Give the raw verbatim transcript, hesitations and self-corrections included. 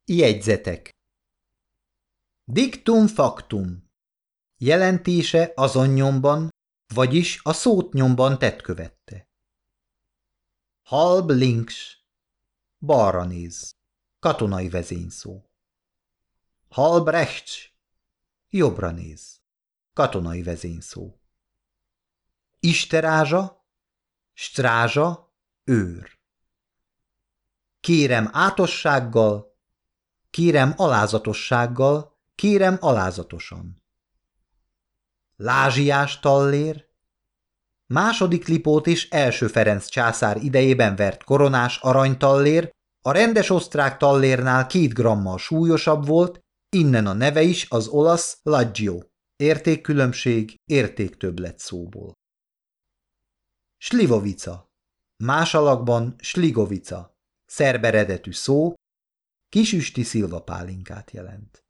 Jegyzetek. Dictum factum. Jelentése azon nyomban, vagyis a szót nyomban tett követte. Halb links. Balra néz. Katonai vezényszó. Halb rechts. Jobbra néz. Katonai vezényszó. Isterázsa, strázsa, őr. Kérem átossággal, kérem alázatossággal, kérem alázatosan. Lázsiás tallér, második Lipót és első Ferenc császár idejében vert koronás aranytallér, a rendes osztrák tallérnál két grammal súlyosabb volt, innen a neve is az olasz laggio, értékkülönbség, értéktöbblet szóból. Slivovica, más alakban Sligovica, szerb eredetű szó, kisüsti szilvapálinkát jelent.